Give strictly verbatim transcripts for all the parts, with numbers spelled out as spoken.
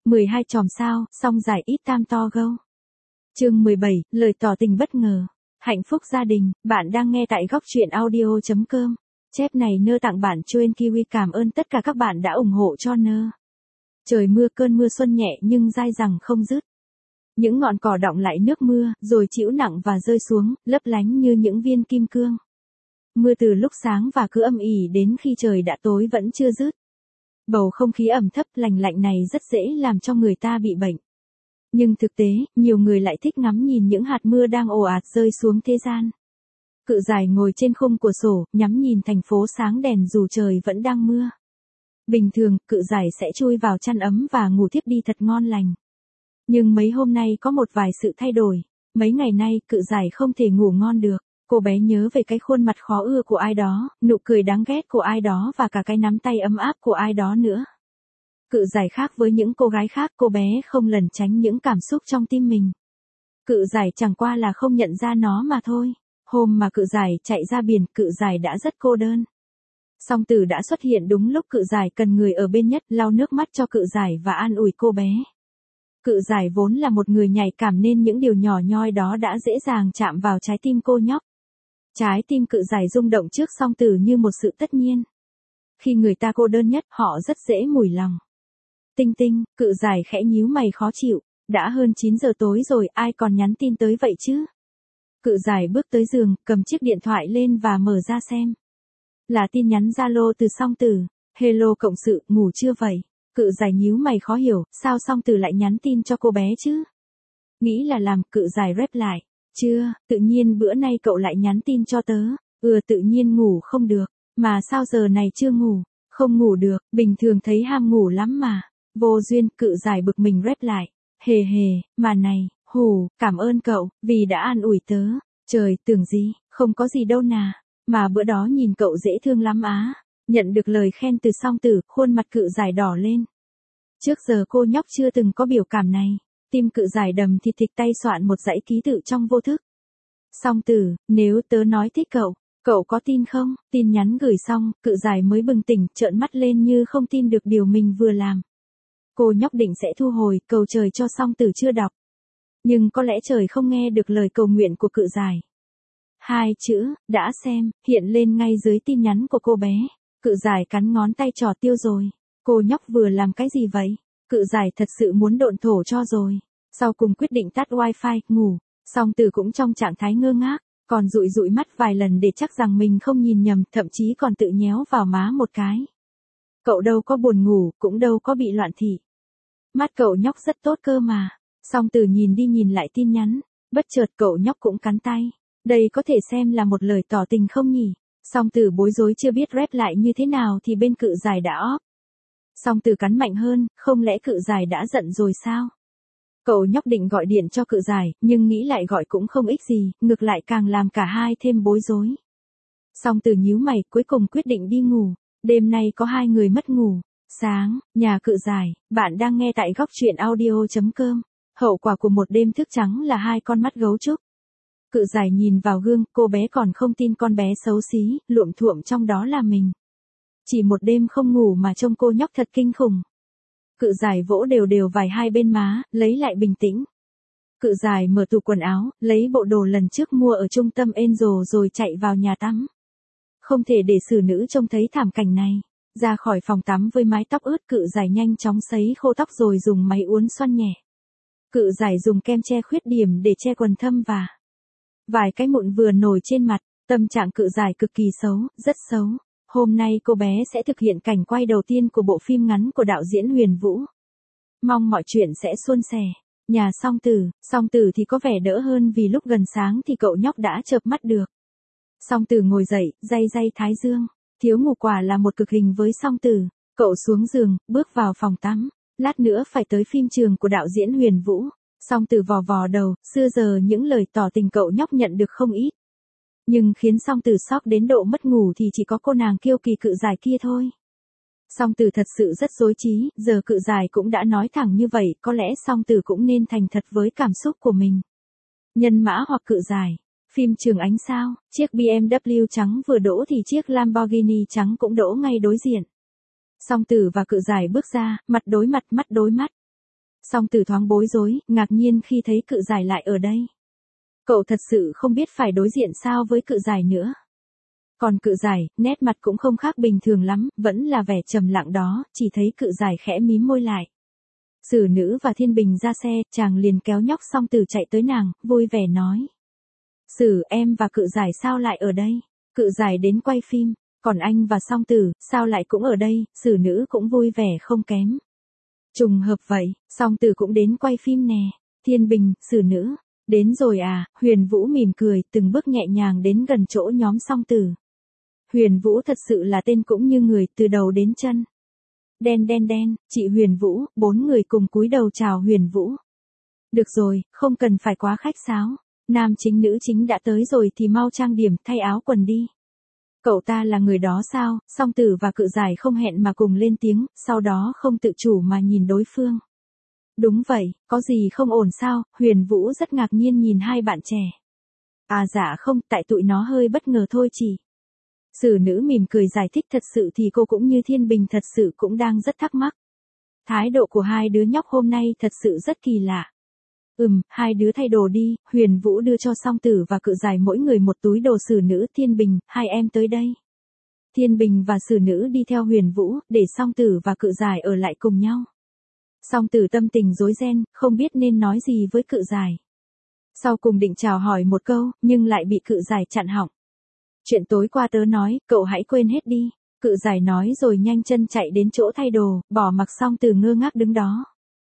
mười hai chòm sao, song giải ít tam to gâu. Chương mười bảy, lời tỏ tình bất ngờ. Hạnh phúc gia đình, bạn đang nghe tại góc truyện audio chấm com. Chép này nơ tặng bạn Chuyên Kiwi, cảm ơn tất cả các bạn đã ủng hộ cho nơ. Trời mưa, cơn mưa xuân nhẹ nhưng dai dẳng không dứt. Những ngọn cỏ đọng lại nước mưa, rồi trĩu nặng và rơi xuống, lấp lánh như những viên kim cương. Mưa từ lúc sáng và cứ âm ỉ đến khi trời đã tối vẫn chưa dứt. Bầu không khí ẩm thấp lành lạnh này rất dễ làm cho người ta bị bệnh. Nhưng thực tế, nhiều người lại thích ngắm nhìn những hạt mưa đang ồ ạt rơi xuống thế gian. Cự Giải ngồi trên khung cửa sổ, nhắm nhìn thành phố sáng đèn dù trời vẫn đang mưa. Bình thường, Cự Giải sẽ chui vào chăn ấm và ngủ thiếp đi thật ngon lành. Nhưng mấy hôm nay có một vài sự thay đổi. Mấy ngày nay, Cự Giải không thể ngủ ngon được. Cô bé nhớ về cái khuôn mặt khó ưa của ai đó, nụ cười đáng ghét của ai đó và cả cái nắm tay ấm áp của ai đó nữa. Cự Giải khác với những cô gái khác, cô bé không lẩn tránh những cảm xúc trong tim mình. Cự Giải chẳng qua là không nhận ra nó mà thôi. Hôm mà Cự Giải chạy ra biển, Cự Giải đã rất cô đơn. Song Tử đã xuất hiện đúng lúc Cự Giải cần người ở bên nhất, lau nước mắt cho Cự Giải và an ủi cô bé. Cự Giải vốn là một người nhạy cảm nên những điều nhỏ nhoi đó đã dễ dàng chạm vào trái tim cô nhóc. Trái tim Cự Giải rung động trước Song Tử như một sự tất nhiên. Khi người ta cô đơn nhất, họ rất dễ mủi lòng. Tinh Tinh, Cự Giải khẽ nhíu mày khó chịu, đã hơn chín giờ tối rồi, ai còn nhắn tin tới vậy chứ? Cự Giải bước tới giường, cầm chiếc điện thoại lên và mở ra xem. Là tin nhắn Zalo từ Song Tử. Hello cộng sự, ngủ chưa vậy? Cự Giải nhíu mày khó hiểu, sao Song Tử lại nhắn tin cho cô bé chứ? Nghĩ là làm, Cự Giải rep lại. Chưa, tự nhiên bữa nay cậu lại nhắn tin cho tớ. Ừ, tự nhiên ngủ không được. Mà sao giờ này chưa ngủ? Không ngủ được, bình thường thấy ham ngủ lắm mà. Vô duyên, Cự Giải bực mình rep lại. Hề hề, mà này, hù, cảm ơn cậu, vì đã an ủi tớ. Trời, tưởng gì, không có gì đâu nà. Mà bữa đó nhìn cậu dễ thương lắm á. Nhận được lời khen từ Song Tử, khuôn mặt Cự Giải đỏ lên. Trước giờ cô nhóc chưa từng có biểu cảm này. Tim Cự Giải đầm thịt thịch, tay soạn một dãy ký tự trong vô thức. Song Tử, nếu tớ nói thích cậu, cậu có tin không? Tin nhắn gửi xong, Cự Giải mới bừng tỉnh, trợn mắt lên như không tin được điều mình vừa làm. Cô nhóc định sẽ thu hồi, cầu trời cho Song Tử chưa đọc. Nhưng có lẽ trời không nghe được lời cầu nguyện của Cự Giải. Hai chữ, đã xem, hiện lên ngay dưới tin nhắn của cô bé. Cự Giải cắn ngón tay trỏ tiêu rồi. Cô nhóc vừa làm cái gì vậy? Cự Giải thật sự muốn độn thổ cho rồi. Sau cùng quyết định tắt wifi, ngủ. Song Tử cũng trong trạng thái ngơ ngác, còn dụi dụi mắt vài lần để chắc rằng mình không nhìn nhầm, thậm chí còn tự nhéo vào má một cái. Cậu đâu có buồn ngủ, cũng đâu có bị loạn thị. Mắt cậu nhóc rất tốt cơ mà. Song Tử nhìn đi nhìn lại tin nhắn, bất chợt cậu nhóc cũng cắn tay. Đây có thể xem là một lời tỏ tình không nhỉ? Song Tử bối rối chưa biết rep lại như thế nào thì bên Cự Giải đã óp. Song Tử cắn mạnh hơn, không lẽ Cự Giải đã giận rồi sao? Cậu nhóc định gọi điện cho Cự Giải, nhưng nghĩ lại gọi cũng không ích gì, ngược lại càng làm cả hai thêm bối rối. Song Tử nhíu mày, cuối cùng quyết định đi ngủ. Đêm nay có hai người mất ngủ. Sáng, nhà Cự Giải, bạn đang nghe tại góc truyện audio chấm com. Hậu quả của một đêm thức trắng là hai con mắt gấu trúc. Cự Giải nhìn vào gương, cô bé còn không tin con bé xấu xí, luộm thuộm trong đó là mình. Chỉ một đêm không ngủ mà trông cô nhóc thật kinh khủng. Cự Giải vỗ đều đều vài hai bên má, lấy lại bình tĩnh. Cự Giải mở tủ quần áo, lấy bộ đồ lần trước mua ở trung tâm Angel rồi chạy vào nhà tắm. Không thể để xử nữ trông thấy thảm cảnh này. Ra khỏi phòng tắm với mái tóc ướt, Cự Giải nhanh chóng sấy khô tóc rồi dùng máy uốn xoăn nhẹ. Cự Giải dùng kem che khuyết điểm để che quầng thâm và vài cái mụn vừa nổi trên mặt. Tâm trạng Cự Giải cực kỳ xấu, rất xấu. Hôm nay cô bé sẽ thực hiện cảnh quay đầu tiên của bộ phim ngắn của đạo diễn Huyền Vũ. Mong mọi chuyện sẽ suôn sẻ. Nhà Song Tử, Song Tử thì có vẻ đỡ hơn vì lúc gần sáng thì cậu nhóc đã chợp mắt được. Song Tử ngồi dậy, day day thái dương. Thiếu ngủ quả là một cực hình với Song Tử. Cậu xuống giường, bước vào phòng tắm. Lát nữa phải tới phim trường của đạo diễn Huyền Vũ. Song Tử vò vò đầu, xưa giờ những lời tỏ tình cậu nhóc nhận được không ít. Nhưng khiến Song Tử sốc đến độ mất ngủ thì chỉ có cô nàng kiêu kỳ Cự Giải kia thôi. Song Tử thật sự rất rối trí, giờ Cự Giải cũng đã nói thẳng như vậy, có lẽ Song Tử cũng nên thành thật với cảm xúc của mình. Nhân mã hoặc Cự Giải. Phim trường ánh sao, chiếc bê em vê trắng vừa đỗ thì chiếc Lamborghini trắng cũng đỗ ngay đối diện. Song Tử và Cự Giải bước ra, mặt đối mặt, mắt đối mắt. Song Tử thoáng bối rối, ngạc nhiên khi thấy Cự Giải lại ở đây. Cậu thật sự không biết phải đối diện sao với Cự Giải nữa. Còn Cự Giải, nét mặt cũng không khác bình thường lắm, vẫn là vẻ trầm lặng đó, chỉ thấy Cự Giải khẽ mím môi lại. Sử Nữ và Thiên Bình ra xe, chàng liền kéo nhóc Song Tử chạy tới nàng, vui vẻ nói. Sử, em và Cự Giải sao lại ở đây? Cự Giải đến quay phim, còn anh và Song Tử, sao lại cũng ở đây? Sử Nữ cũng vui vẻ không kém. Trùng hợp vậy, Song Tử cũng đến quay phim nè. Thiên Bình, Sử Nữ, đến rồi à? Huyền Vũ mỉm cười, từng bước nhẹ nhàng đến gần chỗ nhóm Song Tử. Huyền Vũ thật sự là tên cũng như người, từ đầu đến chân. Đen đen đen, chị Huyền Vũ, bốn người cùng cúi đầu chào Huyền Vũ. Được rồi, không cần phải quá khách sáo. Nam chính nữ chính đã tới rồi thì mau trang điểm, thay áo quần đi. Cậu ta là người đó sao? Song Tử và Cự Giải không hẹn mà cùng lên tiếng, sau đó không tự chủ mà nhìn đối phương. Đúng vậy, có gì không ổn sao? Huyền Vũ rất ngạc nhiên nhìn hai bạn trẻ. À dạ không, tại tụi nó hơi bất ngờ thôi chị. Sử Nữ mỉm cười giải thích, thật sự thì cô cũng như Thiên Bình thật sự cũng đang rất thắc mắc. Thái độ của hai đứa nhóc hôm nay thật sự rất kỳ lạ. Ừm, hai đứa thay đồ đi. Huyền Vũ đưa cho Song Tử và Cự Giải mỗi người một túi đồ. Sử Nữ, Thiên Bình, hai em tới đây. Thiên Bình và Sử Nữ đi theo Huyền Vũ, để Song Tử và Cự Giải ở lại cùng nhau. Song Tử tâm tình rối ren, không biết nên nói gì với Cự Giải. Sau cùng định chào hỏi một câu, nhưng lại bị Cự Giải chặn họng. Chuyện tối qua tớ nói, cậu hãy quên hết đi. Cự Giải nói rồi nhanh chân chạy đến chỗ thay đồ, bỏ mặc Song Tử ngơ ngác đứng đó.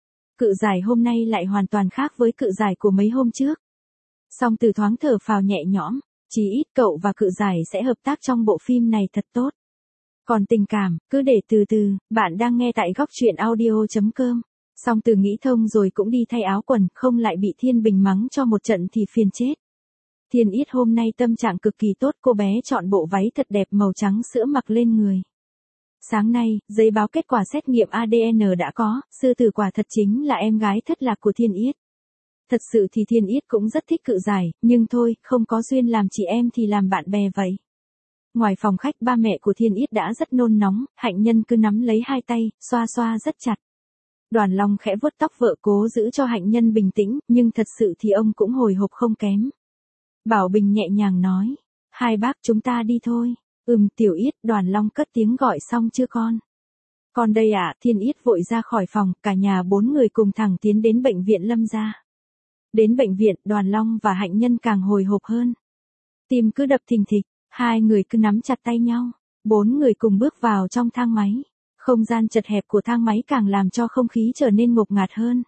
Cự Giải hôm nay lại hoàn toàn khác với Cự Giải của mấy hôm trước. Song Tử thoáng thở phào nhẹ nhõm, chí ít cậu và Cự Giải sẽ hợp tác trong bộ phim này thật tốt. Còn tình cảm, cứ để từ từ. Bạn đang nghe tại góc truyện audio chấm com. Song Tử nghĩ thông rồi cũng đi thay áo quần, không lại bị Thiên Bình mắng cho một trận thì phiền chết. Thiên Yết hôm nay tâm trạng cực kỳ tốt, cô bé chọn bộ váy thật đẹp màu trắng sữa mặc lên người. Sáng nay, giấy báo kết quả xét nghiệm a đê en đã có, Sư Tử quả thật chính là em gái thất lạc của Thiên Yết. Thật sự thì Thiên Yết cũng rất thích Cự Giải, nhưng thôi, không có duyên làm chị em thì làm bạn bè vậy. Ngoài phòng khách, ba mẹ của Thiên Yết đã rất nôn nóng, Hạnh Nhân cứ nắm lấy hai tay, xoa xoa rất chặt. Đoàn Long khẽ vuốt tóc vợ cố giữ cho Hạnh Nhân bình tĩnh, nhưng thật sự thì ông cũng hồi hộp không kém. Bảo Bình nhẹ nhàng nói, hai bác chúng ta đi thôi. Ừm, Tiểu Yết. Đoàn Long cất tiếng gọi xong chưa con? Con đây ạ. À, Thiên Yết vội ra khỏi phòng, cả nhà bốn người cùng thẳng tiến đến bệnh viện Lâm gia. Đến bệnh viện, Đoàn Long và Hạnh Nhân càng hồi hộp hơn. Tim cứ đập thình thịch, hai người cứ nắm chặt tay nhau. Bốn người cùng bước vào trong thang máy. Không gian chật hẹp của thang máy càng làm cho không khí trở nên ngột ngạt hơn.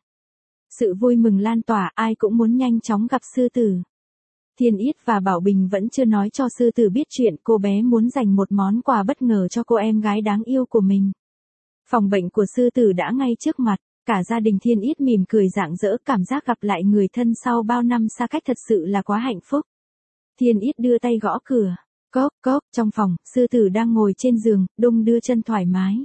Sự vui mừng lan tỏa, ai cũng muốn nhanh chóng gặp Sư Tử. Thiên Yết và Bảo Bình vẫn chưa nói cho Sư Tử biết chuyện, cô bé muốn dành một món quà bất ngờ cho cô em gái đáng yêu của mình. Phòng bệnh của Sư Tử đã ngay trước mặt, cả gia đình Thiên Yết mỉm cười rạng rỡ, cảm giác gặp lại người thân sau bao năm xa cách thật sự là quá hạnh phúc. Thiên Yết đưa tay gõ cửa, cốc cốc, trong phòng, Sư Tử đang ngồi trên giường, đung đưa chân thoải mái.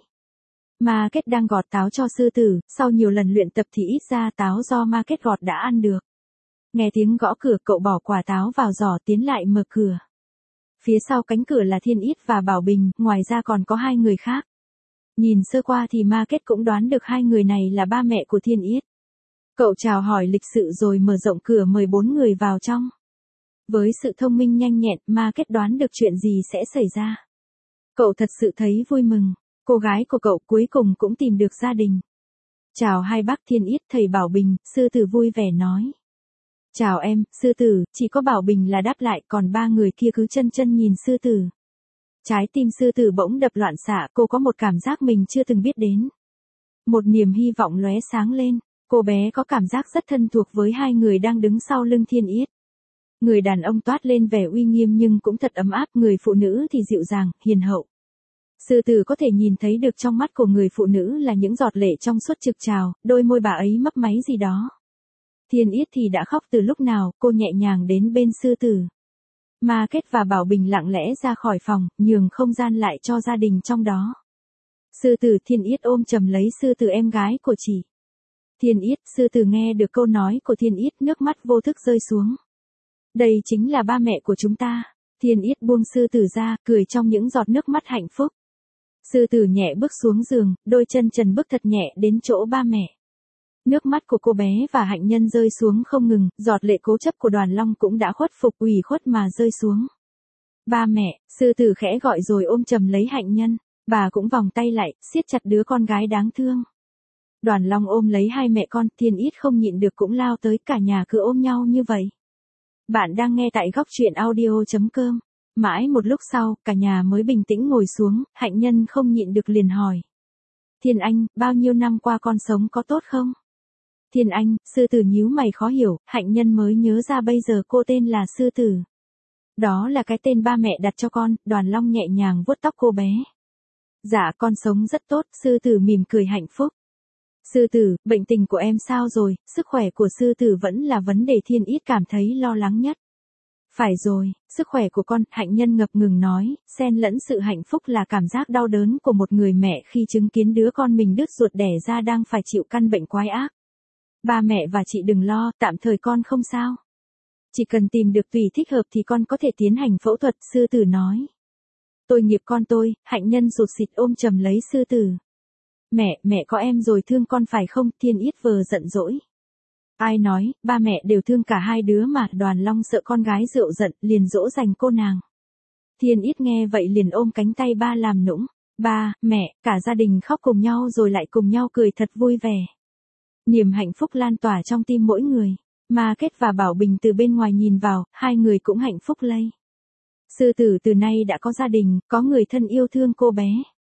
Ma Kết đang gọt táo cho Sư Tử, sau nhiều lần luyện tập thì ít ra táo do Ma Kết gọt đã ăn được. Nghe tiếng gõ cửa, cậu bỏ quả táo vào giỏ tiến lại mở cửa. Phía sau cánh cửa là Thiên Yết và Bảo Bình, ngoài ra còn có hai người khác. Nhìn sơ qua thì Ma Kết cũng đoán được hai người này là ba mẹ của Thiên Yết. Cậu chào hỏi lịch sự rồi mở rộng cửa mời bốn người vào trong. Với sự thông minh nhanh nhẹn, Ma Kết đoán được chuyện gì sẽ xảy ra. Cậu thật sự thấy vui mừng, cô gái của cậu cuối cùng cũng tìm được gia đình. Chào hai bác Thiên Yết, thầy Bảo Bình, Sư Tử vui vẻ nói. Chào em, Sư Tử. Chỉ có Bảo Bình là đáp lại, còn ba người kia cứ chân chân nhìn Sư Tử. Trái tim Sư Tử bỗng đập loạn xạ, cô có một cảm giác mình chưa từng biết đến. Một niềm hy vọng lóe sáng lên, cô bé có cảm giác rất thân thuộc với hai người đang đứng sau lưng Thiên Yết. Người đàn ông toát lên vẻ uy nghiêm nhưng cũng thật ấm áp, người phụ nữ thì dịu dàng, hiền hậu. Sư Tử có thể nhìn thấy được trong mắt của người phụ nữ là những giọt lệ trong suốt trực trào, đôi môi bà ấy mấp máy gì đó. Thiên Yết thì đã khóc từ lúc nào, cô nhẹ nhàng đến bên Sư Tử. Ma Kết và Bảo Bình lặng lẽ ra khỏi phòng, nhường không gian lại cho gia đình trong đó. Sư Tử. Thiên Yết ôm chầm lấy Sư Tử, em gái của chị. Thiên Yết. Sư Tử nghe được câu nói của Thiên Yết, nước mắt vô thức rơi xuống. Đây chính là ba mẹ của chúng ta. Thiên Yết buông Sư Tử ra, cười trong những giọt nước mắt hạnh phúc. Sư Tử nhẹ bước xuống giường, đôi chân trần bước thật nhẹ đến chỗ ba mẹ. Nước mắt của cô bé và Hạnh Nhân rơi xuống không ngừng, giọt lệ cố chấp của Đoàn Long cũng đã khuất phục ủy khuất mà rơi xuống. Ba mẹ, sư tử khẽ gọi rồi ôm chầm lấy Hạnh Nhân, bà cũng vòng tay lại, siết chặt đứa con gái đáng thương. Đoàn Long ôm lấy hai mẹ con, Thiên Ít không nhịn được cũng lao tới, cả nhà cứ ôm nhau như vậy. Bạn đang nghe tại góc truyện audio.com. Mãi một lúc sau, cả nhà mới bình tĩnh ngồi xuống, Hạnh Nhân không nhịn được liền hỏi. Thiên Anh, bao nhiêu năm qua con sống có tốt không? Thiên Anh, sư tử nhíu mày khó hiểu, Hạnh Nhân mới nhớ ra bây giờ cô tên là sư tử. Đó là cái tên ba mẹ đặt cho con, Đoàn Long nhẹ nhàng vuốt tóc cô bé. Dạ con sống rất tốt, sư tử mỉm cười hạnh phúc. Sư tử, bệnh tình của em sao rồi, sức khỏe của sư tử vẫn là vấn đề Thiên Ít cảm thấy lo lắng nhất. Phải rồi, sức khỏe của con, Hạnh Nhân ngập ngừng nói, xen lẫn sự hạnh phúc là cảm giác đau đớn của một người mẹ khi chứng kiến đứa con mình đứt ruột đẻ ra đang phải chịu căn bệnh quái ác. Ba mẹ và chị đừng lo, tạm thời con không sao. Chỉ cần tìm được tùy thích hợp thì con có thể tiến hành phẫu thuật, sư tử nói. Tôi nghiệp con tôi, Hạnh Nhân rụt xịt ôm chầm lấy sư tử. Mẹ, mẹ có em rồi thương con phải không, Thiên Ít vờ giận dỗi. Ai nói, ba mẹ đều thương cả hai đứa mà, Đoàn Long sợ con gái rượu giận, liền dỗ dành cô nàng. Thiên Ít nghe vậy liền ôm cánh tay ba làm nũng. Ba, mẹ, cả gia đình khóc cùng nhau rồi lại cùng nhau cười thật vui vẻ. Niềm hạnh phúc lan tỏa trong tim mỗi người. Ma Kết và Bảo Bình từ bên ngoài nhìn vào, hai người cũng hạnh phúc lây. Sư tử từ nay đã có gia đình, có người thân yêu thương cô bé.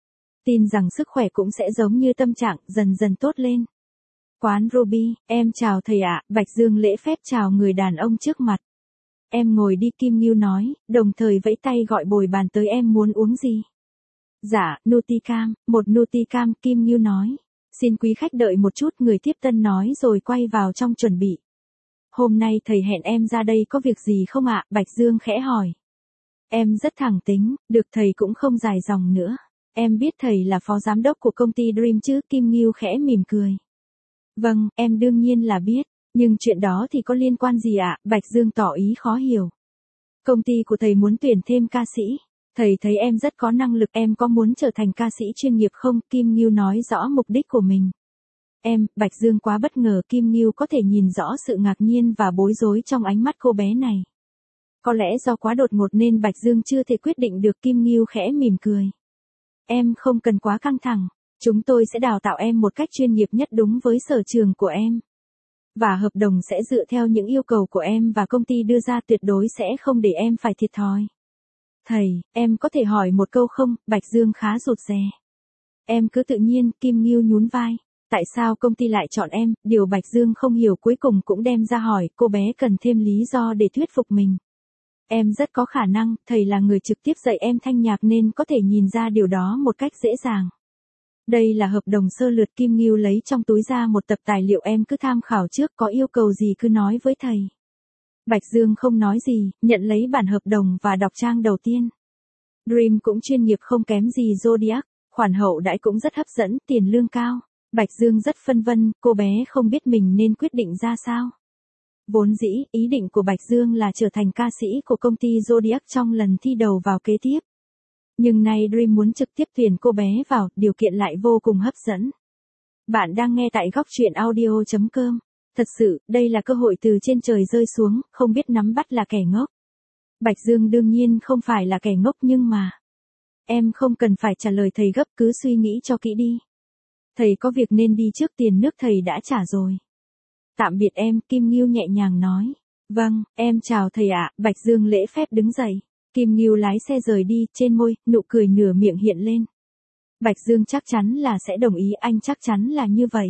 Tin rằng sức khỏe cũng sẽ giống như tâm trạng, dần dần tốt lên. Quán Ruby, em chào thầy ạ, Bạch Dương lễ phép chào người đàn ông trước mặt. Em ngồi đi, Kim Ngưu nói, đồng thời vẫy tay gọi bồi bàn tới, em muốn uống gì? Dạ, Nuticam, một Nuticam, Kim Ngưu nói. Xin quý khách đợi một chút, người tiếp tân nói rồi quay vào trong chuẩn bị. Hôm nay thầy hẹn em ra đây có việc gì không ạ? Bạch Dương khẽ hỏi. Em rất thẳng tính, được, thầy cũng không dài dòng nữa. Em biết thầy là phó giám đốc của công ty Dream chứ, Kim Ngưu khẽ mỉm cười. Vâng, em đương nhiên là biết, nhưng chuyện đó thì có liên quan gì ạ? Bạch Dương tỏ ý khó hiểu. Công ty của thầy muốn tuyển thêm ca sĩ. Thầy thấy em rất có năng lực, em có muốn trở thành ca sĩ chuyên nghiệp không? Kim Ngưu nói rõ mục đích của mình. Em, Bạch Dương quá bất ngờ, Kim Ngưu có thể nhìn rõ sự ngạc nhiên và bối rối trong ánh mắt cô bé này. Có lẽ do quá đột ngột nên Bạch Dương chưa thể quyết định được, Kim Ngưu khẽ mỉm cười. Em không cần quá căng thẳng, chúng tôi sẽ đào tạo em một cách chuyên nghiệp nhất đúng với sở trường của em. Và hợp đồng sẽ dựa theo những yêu cầu của em và công ty đưa ra, tuyệt đối sẽ không để em phải thiệt thòi. Thầy, em có thể hỏi một câu không? Bạch Dương khá rụt rè. Em cứ tự nhiên, Kim Ngưu nhún vai. Tại sao công ty lại chọn em? Điều Bạch Dương không hiểu cuối cùng cũng đem ra hỏi, cô bé cần thêm lý do để thuyết phục mình. Em rất có khả năng, thầy là người trực tiếp dạy em thanh nhạc nên có thể nhìn ra điều đó một cách dễ dàng. Đây là hợp đồng sơ lược, Kim Ngưu lấy trong túi ra một tập tài liệu, em cứ tham khảo trước, có yêu cầu gì cứ nói với thầy. Bạch Dương không nói gì, nhận lấy bản hợp đồng và đọc trang đầu tiên. Dream cũng chuyên nghiệp không kém gì Zodiac, khoản hậu đãi cũng rất hấp dẫn, tiền lương cao. Bạch Dương rất phân vân, cô bé không biết mình nên quyết định ra sao. Vốn dĩ, ý định của Bạch Dương là trở thành ca sĩ của công ty Zodiac trong lần thi đầu vào kế tiếp. Nhưng nay Dream muốn trực tiếp tuyển cô bé vào, điều kiện lại vô cùng hấp dẫn. Bạn đang nghe tại góc truyện audio.com. Thật sự, đây là cơ hội từ trên trời rơi xuống, không biết nắm bắt là kẻ ngốc. Bạch Dương đương nhiên không phải là kẻ ngốc nhưng mà... Em không cần phải trả lời thầy gấp, cứ suy nghĩ cho kỹ đi. Thầy có việc nên đi trước, tiền nước thầy đã trả rồi. Tạm biệt em, Kim Ngưu nhẹ nhàng nói. Vâng, em chào thầy ạ, Bạch Dương lễ phép đứng dậy. Kim Ngưu lái xe rời đi, trên môi, nụ cười nửa miệng hiện lên. Bạch Dương chắc chắn là sẽ đồng ý, anh chắc chắn là như vậy.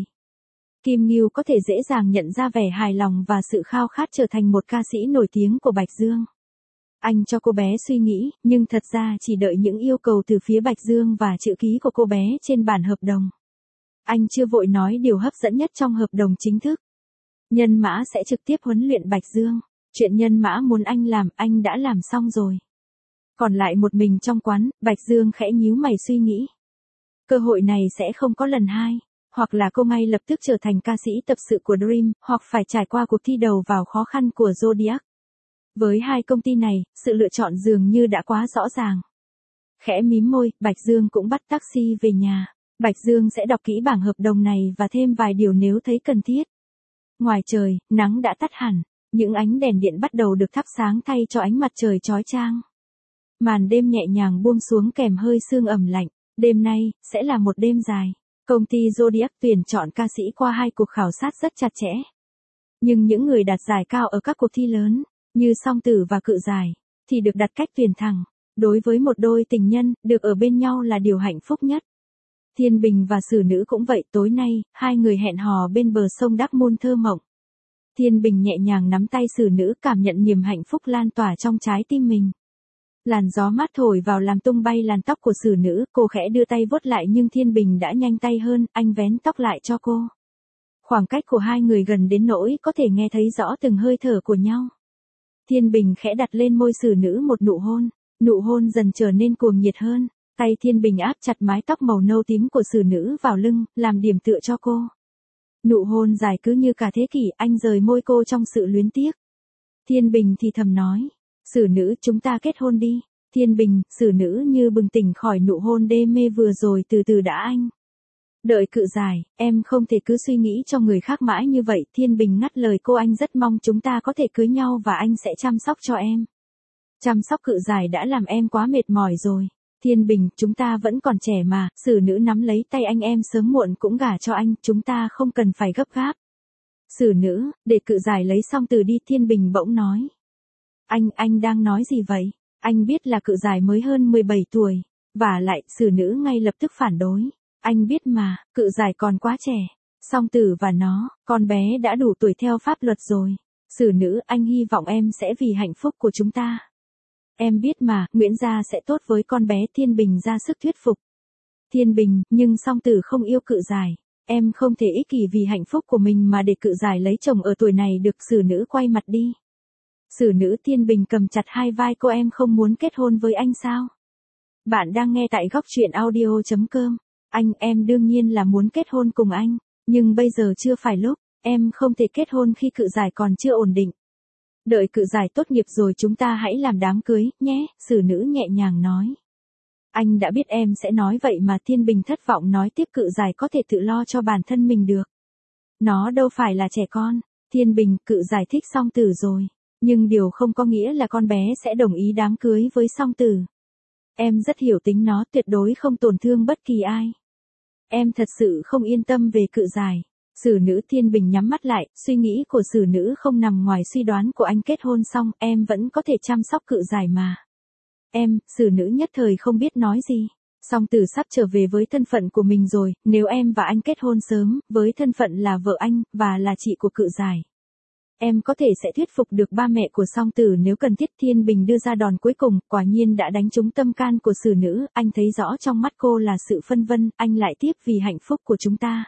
Kim Ngưu có thể dễ dàng nhận ra vẻ hài lòng và sự khao khát trở thành một ca sĩ nổi tiếng của Bạch Dương. Anh cho cô bé suy nghĩ, nhưng thật ra chỉ đợi những yêu cầu từ phía Bạch Dương và chữ ký của cô bé trên bản hợp đồng. Anh chưa vội nói điều hấp dẫn nhất trong hợp đồng chính thức. Nhân Mã sẽ trực tiếp huấn luyện Bạch Dương. Chuyện Nhân Mã muốn anh làm, anh đã làm xong rồi. Còn lại một mình trong quán, Bạch Dương khẽ nhíu mày suy nghĩ. Cơ hội này sẽ không có lần hai. Hoặc là cô ngay lập tức trở thành ca sĩ tập sự của Dream, hoặc phải trải qua cuộc thi đầu vào khó khăn của Zodiac. Với hai công ty này, sự lựa chọn dường như đã quá rõ ràng. Khẽ mím môi, Bạch Dương cũng bắt taxi về nhà. Bạch Dương sẽ đọc kỹ bảng hợp đồng này và thêm vài điều nếu thấy cần thiết. Ngoài trời, nắng đã tắt hẳn, những ánh đèn điện bắt đầu được thắp sáng thay cho ánh mặt trời chói chang. Màn đêm nhẹ nhàng buông xuống kèm hơi sương ẩm lạnh, đêm nay, sẽ là một đêm dài. Công ty Zodiac tuyển chọn ca sĩ qua hai cuộc khảo sát rất chặt chẽ. Nhưng những người đạt giải cao ở các cuộc thi lớn, như Song Tử và Cự Giải, thì được đặt cách tuyển thẳng. Đối với một đôi tình nhân, được ở bên nhau là điều hạnh phúc nhất. Thiên Bình và Xử Nữ cũng vậy, tối nay, hai người hẹn hò bên bờ sông Đắc Môn thơ mộng. Thiên Bình nhẹ nhàng nắm tay Xử Nữ, cảm nhận niềm hạnh phúc lan tỏa trong trái tim mình. Làn gió mát thổi vào làm tung bay làn tóc của Xử Nữ, cô khẽ đưa tay vuốt lại nhưng Thiên Bình đã nhanh tay hơn, anh vén tóc lại cho cô. Khoảng cách của hai người gần đến nỗi có thể nghe thấy rõ từng hơi thở của nhau. Thiên Bình khẽ đặt lên môi Xử Nữ một nụ hôn, nụ hôn dần trở nên cuồng nhiệt hơn, tay Thiên Bình áp chặt mái tóc màu nâu tím của Xử Nữ vào lưng, làm điểm tựa cho cô. Nụ hôn dài cứ như cả thế kỷ, anh rời môi cô trong sự luyến tiếc. Thiên Bình thì thầm nói, Xử Nữ, chúng ta kết hôn đi. Thiên Bình, Xử Nữ như bừng tỉnh khỏi nụ hôn đê mê vừa rồi, từ từ đã anh. Đợi Cự Giải, em không thể cứ suy nghĩ cho người khác mãi như vậy. Thiên Bình ngắt lời cô, anh rất mong chúng ta có thể cưới nhau và anh sẽ chăm sóc cho em. Chăm sóc Cự Giải đã làm em quá mệt mỏi rồi. Thiên Bình, chúng ta vẫn còn trẻ mà. Xử Nữ nắm lấy tay anh, em sớm muộn cũng gả cho anh, chúng ta không cần phải gấp gáp. Xử Nữ, để Cự Giải lấy Song Tử đi. Thiên Bình bỗng nói. Anh, anh đang nói gì vậy? Anh biết là Cự Giải mới hơn mười bảy tuổi. Vả lại, Xử Nữ ngay lập tức phản đối. Anh biết mà, Cự Giải còn quá trẻ. Song Tử và nó, con bé đã đủ tuổi theo pháp luật rồi. Xử Nữ, anh hy vọng em sẽ vì hạnh phúc của chúng ta. Em biết mà, Nguyễn gia sẽ tốt với con bé. Thiên Bình ra sức thuyết phục. Thiên Bình, nhưng Song Tử không yêu Cự Giải. Em không thể ích kỷ vì hạnh phúc của mình mà để Cự Giải lấy chồng ở tuổi này được. Xử Nữ quay mặt đi. Xử Nữ. Thiên Bình cầm chặt hai vai cô, em không muốn kết hôn với anh sao? Bạn đang nghe tại góc truyện audio chấm com. Anh, em đương nhiên là muốn kết hôn cùng anh, nhưng bây giờ chưa phải lúc, em không thể kết hôn khi Cự Giải còn chưa ổn định. Đợi Cự Giải tốt nghiệp rồi chúng ta hãy làm đám cưới, nhé, Xử Nữ nhẹ nhàng nói. Anh đã biết em sẽ nói vậy mà. Thiên Bình thất vọng nói tiếp, Cự Giải có thể tự lo cho bản thân mình được. Nó đâu phải là trẻ con. Thiên Bình, Cự Giải thích Song Tử rồi, nhưng điều không có nghĩa là con bé sẽ đồng ý đám cưới với Song Tử. Em rất hiểu tính nó, tuyệt đối không tổn thương bất kỳ ai. Em thật sự không yên tâm về Cự Giải. Xử Nữ. Thiên Bình nhắm mắt lại, suy nghĩ của Xử Nữ không nằm ngoài suy đoán của anh. Kết hôn xong, em vẫn có thể chăm sóc Cự Giải mà. Em, Xử Nữ nhất thời không biết nói gì. Song Tử sắp trở về với thân phận của mình rồi, nếu em và anh kết hôn sớm, với thân phận là vợ anh, và là chị của Cự Giải, em có thể sẽ thuyết phục được ba mẹ của Song Tử nếu cần thiết. Thiên Bình đưa ra đòn cuối cùng, quả nhiên đã đánh trúng tâm can của Xử Nữ, anh thấy rõ trong mắt cô là sự phân vân, anh lại tiếp, vì hạnh phúc của chúng ta.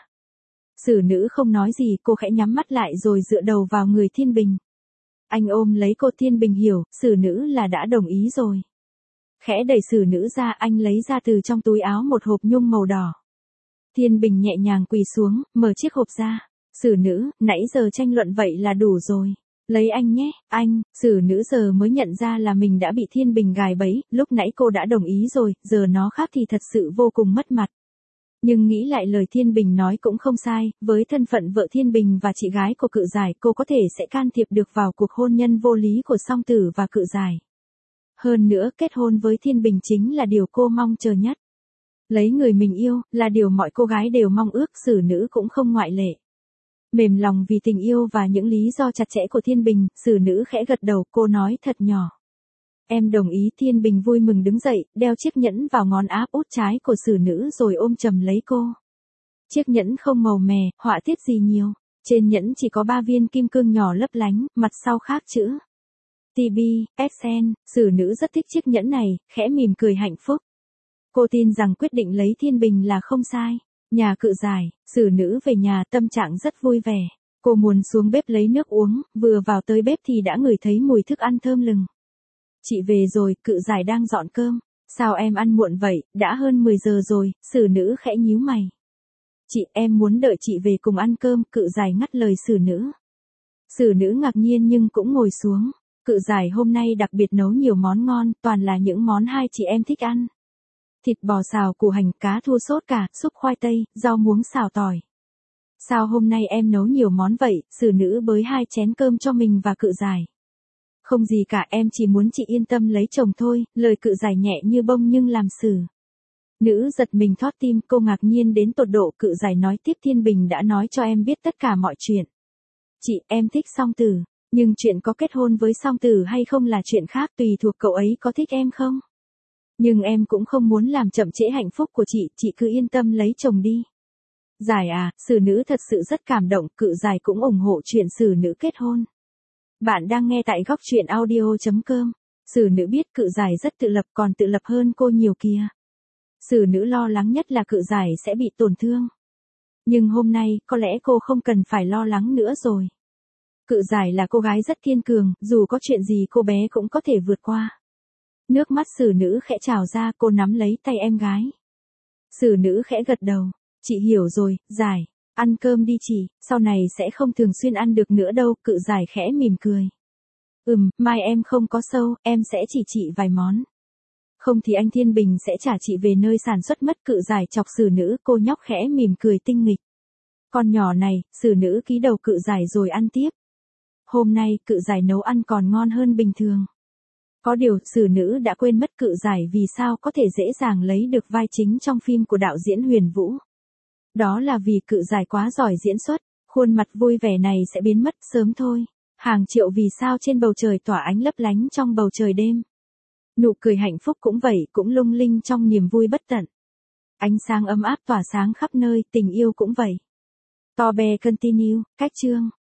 Xử Nữ không nói gì, cô khẽ nhắm mắt lại rồi dựa đầu vào người Thiên Bình. Anh ôm lấy cô. Thiên Bình hiểu, Xử Nữ là đã đồng ý rồi. Khẽ đẩy Xử Nữ ra, anh lấy ra từ trong túi áo một hộp nhung màu đỏ. Thiên Bình nhẹ nhàng quỳ xuống, mở chiếc hộp ra. Xử Nữ, nãy giờ tranh luận vậy là đủ rồi. Lấy anh nhé, anh. Xử Nữ giờ mới nhận ra là mình đã bị Thiên Bình gài bẫy, lúc nãy cô đã đồng ý rồi, giờ nó khác thì thật sự vô cùng mất mặt. Nhưng nghĩ lại lời Thiên Bình nói cũng không sai, với thân phận vợ Thiên Bình và chị gái của Cự Giải, cô có thể sẽ can thiệp được vào cuộc hôn nhân vô lý của Song Tử và Cự Giải. Hơn nữa, kết hôn với Thiên Bình chính là điều cô mong chờ nhất. Lấy người mình yêu, là điều mọi cô gái đều mong ước, Xử Nữ cũng không ngoại lệ. Mềm lòng vì tình yêu và những lý do chặt chẽ của Thiên Bình, Xử Nữ khẽ gật đầu, cô nói thật nhỏ. Em đồng ý. Thiên Bình vui mừng đứng dậy, đeo chiếc nhẫn vào ngón áp út trái của Xử Nữ rồi ôm chầm lấy cô. Chiếc nhẫn không màu mè, họa tiết gì nhiều. Trên nhẫn chỉ có ba viên kim cương nhỏ lấp lánh, mặt sau khác chữ tê bê, ét en. Xử Nữ rất thích chiếc nhẫn này, khẽ mỉm cười hạnh phúc. Cô tin rằng quyết định lấy Thiên Bình là không sai. Nhà Cự Giải, Xử Nữ về nhà tâm trạng rất vui vẻ. Cô muốn xuống bếp lấy nước uống, vừa vào tới bếp thì đã ngửi thấy mùi thức ăn thơm lừng. Chị về rồi, Cự Giải đang dọn cơm. Sao em ăn muộn vậy, đã hơn mười giờ rồi. Xử Nữ khẽ nhíu mày. Chị, em muốn đợi chị về cùng ăn cơm. Cự Giải ngắt lời Xử Nữ. Xử Nữ ngạc nhiên nhưng cũng ngồi xuống. Cự Giải hôm nay đặc biệt nấu nhiều món ngon, toàn là những món hai chị em thích ăn. thịt bò xào củ hành, cá thua sốt cà, súp khoai tây, rau muống xào tỏi. Sao hôm nay em nấu nhiều món vậy? Xử nữ bới hai chén cơm cho mình và Cự Giải. Không gì cả, em chỉ muốn chị yên tâm lấy chồng thôi, lời Cự Giải nhẹ như bông nhưng làm xử nữ giật mình thót tim, cô ngạc nhiên đến tột độ. Cự Giải nói tiếp, Thiên Bình đã nói cho em biết tất cả mọi chuyện. Chị, em thích Song Tử, nhưng chuyện có kết hôn với Song Tử hay không là chuyện khác, tùy thuộc cậu ấy có thích em không. Nhưng em cũng không muốn làm chậm trễ hạnh phúc của chị, chị cứ yên tâm lấy chồng đi. Giải à, xử nữ thật sự rất cảm động. Cự Giải cũng ủng hộ chuyện xử nữ kết hôn. Bạn đang nghe tại góc truyện audio chấm com. Xử nữ biết Cự Giải rất tự lập, còn tự lập hơn cô nhiều kìa. Xử nữ lo lắng nhất là Cự Giải sẽ bị tổn thương. Nhưng hôm nay, có lẽ cô không cần phải lo lắng nữa rồi. Cự Giải là cô gái rất kiên cường, dù có chuyện gì cô bé cũng có thể vượt qua. Nước mắt xử nữ khẽ trào ra, cô nắm lấy tay em gái. Xử nữ khẽ gật đầu. Chị hiểu rồi, Giải. Ăn cơm đi chị, sau này sẽ không thường xuyên ăn được nữa đâu. Cự Giải khẽ mỉm cười. Ừm, mai em không có show, em sẽ chỉ chị vài món. Không thì anh Thiên Bình sẽ trả chị về nơi sản xuất mất. Cự Giải chọc xử nữ, cô nhóc khẽ mỉm cười tinh nghịch. Con nhỏ này, xử nữ ký đầu Cự Giải rồi ăn tiếp. Hôm nay, Cự Giải nấu ăn còn ngon hơn bình thường. Có điều, xử nữ đã quên mất Cự Giải vì sao có thể dễ dàng lấy được vai chính trong phim của đạo diễn Huyền Vũ. Đó là vì Cự Giải quá giỏi diễn xuất, khuôn mặt vui vẻ này sẽ biến mất sớm thôi. Hàng triệu vì sao trên bầu trời tỏa ánh lấp lánh trong bầu trời đêm. Nụ cười hạnh phúc cũng vậy, cũng lung linh trong niềm vui bất tận. Ánh sáng ấm áp tỏa sáng khắp nơi, tình yêu cũng vậy. To be continue, cách chương.